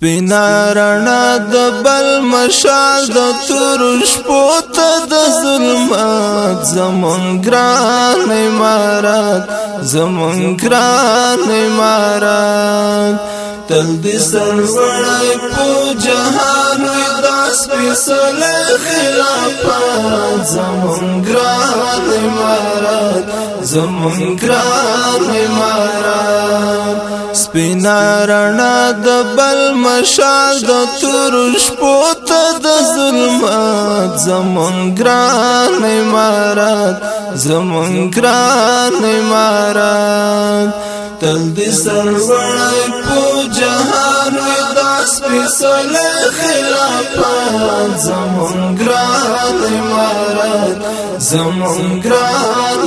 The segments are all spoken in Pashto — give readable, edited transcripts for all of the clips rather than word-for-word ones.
سپینا رڼا د بل مشال د تور شپو ته د ظلمات زمون ګران امارات زمون ګران امارات تل دې سروړی په جهان وي دا سپېڅلی خلافت زمون ګران امارات زمون ګران امارات سپینا رڼا د بل مشال د تور شپو ته د ظلمات زمون ګران امارات زمون ګران امارات تل دې سروړی په جهان وي دا سپېڅلی خلافت زمون ګران امارات زمون ګران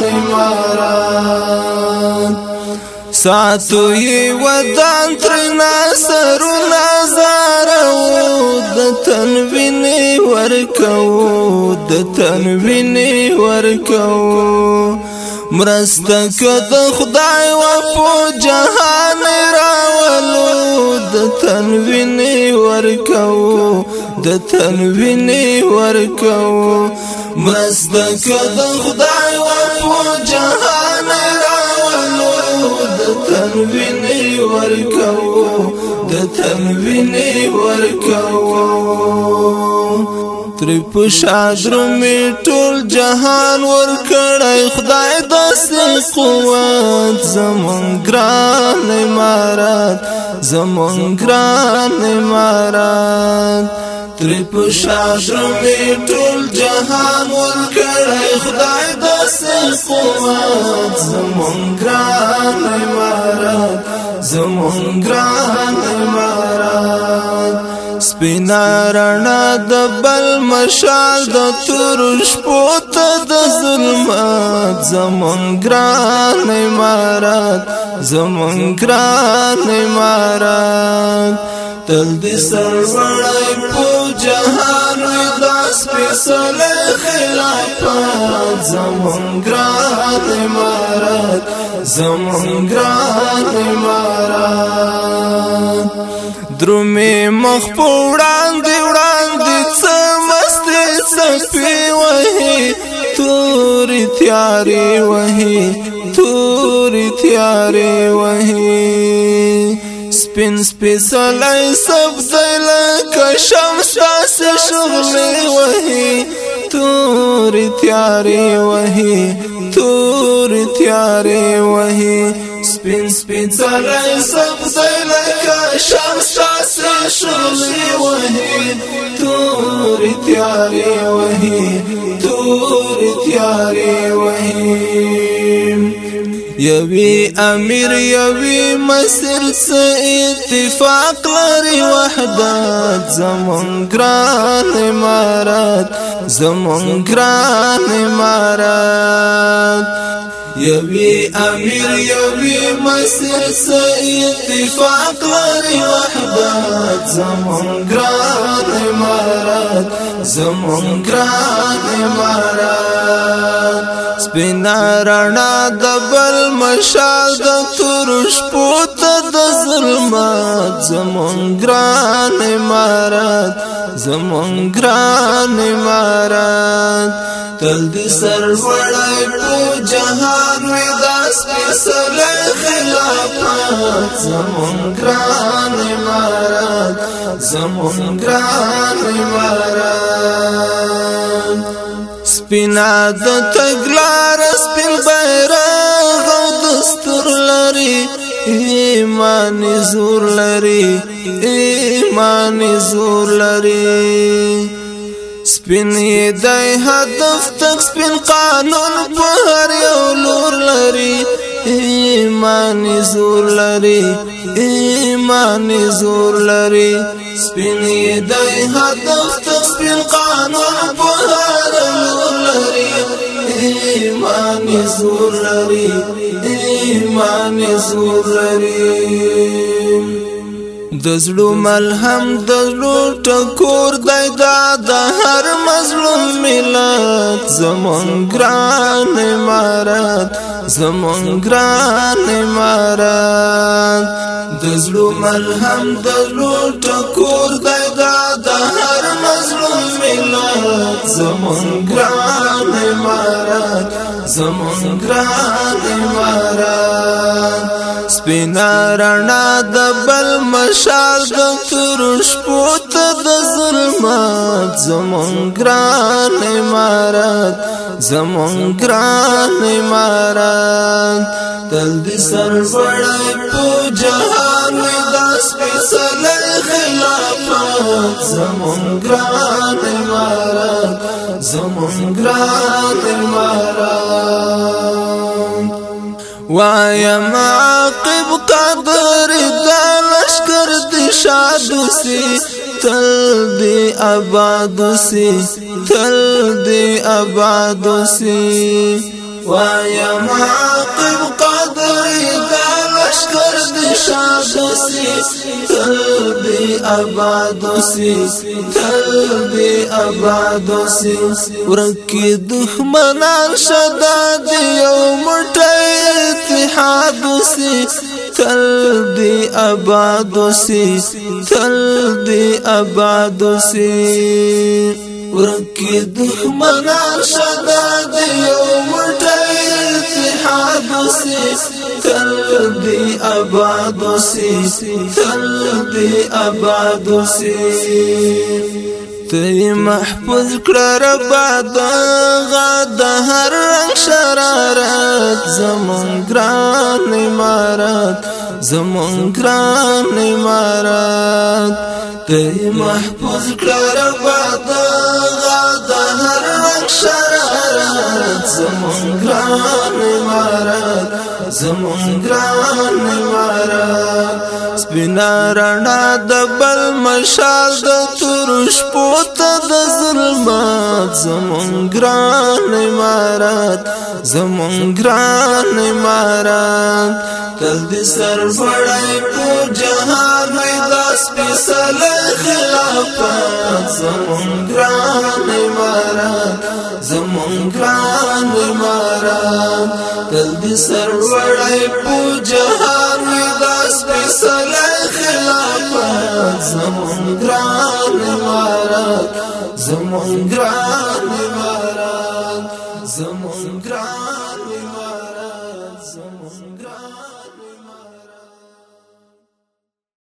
امارات ساتو یې ودان ترنا سرونه زارو د تنوینې ورکو د تنوینې ورکو مرسته که د خدای و په جهان راولو د تنوینې ورکو د تنوینې ورکو مرسته که د خدای و په جهان تنوینې ورکو د تنوینې ورکو تر پښادرو می ټول جهان ورکړی خدای داسې قوت زمون ګران امارات زمون ګران امارات تر پښادرو می ټول جهان ورکړی خدای داسې قوت زمون ګران امارات زمون ګران امارات سپینا رڼا د بل مشال د تور شپو ته د ظلمات زمون ګران امارات زمون ګران امارات تل دې سروړی په جهان وي دا سپېڅلی خلافت زمون ګران امارات زمون ګران امارات درومې مخ په وړاندې وړاندې څه مستې څپې وهي تورې تیارې وهي تورې تیارې وهي سپین سپېڅلی سبزی لکه شمس داسې شغلې وهي تورې تیارې وهي تورې تیارې وهي سپین سپېڅلی سبزی لکه شمس داسې شغلې وهي تورې تیارې وهي تورې تیارې وهي یوی امیر یوی مسیر څه اتفاق لري وحدت زمون ګران امارات زمون ګران امارات یوی امیر یوی مسیر څه اتفاق لري وحدت زمون ګران امارات زمون ګران امارات سپینا رڼا د بل مشال د تور شپو ته د ظلمات زمون ګران امارات زمون ګران امارات تل دې سروړی په جهان وي دا سپېڅلی خلافت زمون ګران امارات زمون ګران امارات سپینا د تګلار سپین بیرغ او دستور لري ایمانی زور لري ایمانی زور لري سپین دی هدف تک سپین قانون په هر یو لور لري ایمانی زور لري ایمانی زور لري سپین دی هدف تک سپین قانون په هر لور لري ایمانی زور لري ایمانی زور لري دزړو ملهم دزړو ټکور دی دا د هر مظلوم ملت زمون ګران امارات زمون ګران امارات دزړو ملهم دزړو ټکور دی دا د هر مظلوم ملت زمون ګران امارات زمون ګران امارات سپینا رڼا د بل مشال د ترش پوت د ظلمات زمون ګران امارات زمون ګران امارات تل دې سر وړای په جهان وي د سپېڅلې خلافت زمون ګران امارات زمون ګران امارات وایم عاقب قدر دا لشکر دی شادو سی تل دی آبادو سی تل دی آبادو سی وایم عاقب قدر دا لشکر دی شادو سی تل دی آبادو سی تل دی آبادو سی ورکی دخمنان شداد یو مٹای اتحاد سی تل دی آباد سی تل دی آباد سی ورکی دخمنان شداد یو مٹای اتحاد سی تل دی آباد سی تل دی آباد سی تی محفوظ کړه ربا د هر رنگ شرارت زمون ګران امارات زمون ګران امارات تی محفوظ کړه ربا د هر رنگ شرارت زمون ګران امارات زمون ګران امارات سپینا رڼا د بل مشال د ترش پوت د ظلمات زمون ګران امارات زمون ګران امارات تل دې سر وړای په جهان وي د سپېڅلې خلافت زمون ګران امارات زمون ګران امارات تل دې سر وړای په جهان وي د سپېڅلې خلافت زمون ګران امارات زمون ګران امارات